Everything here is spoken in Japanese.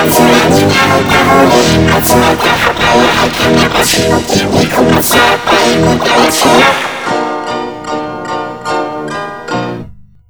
集めた葉っぱを吐き流しの筋肉もさっぱりむけ落ちる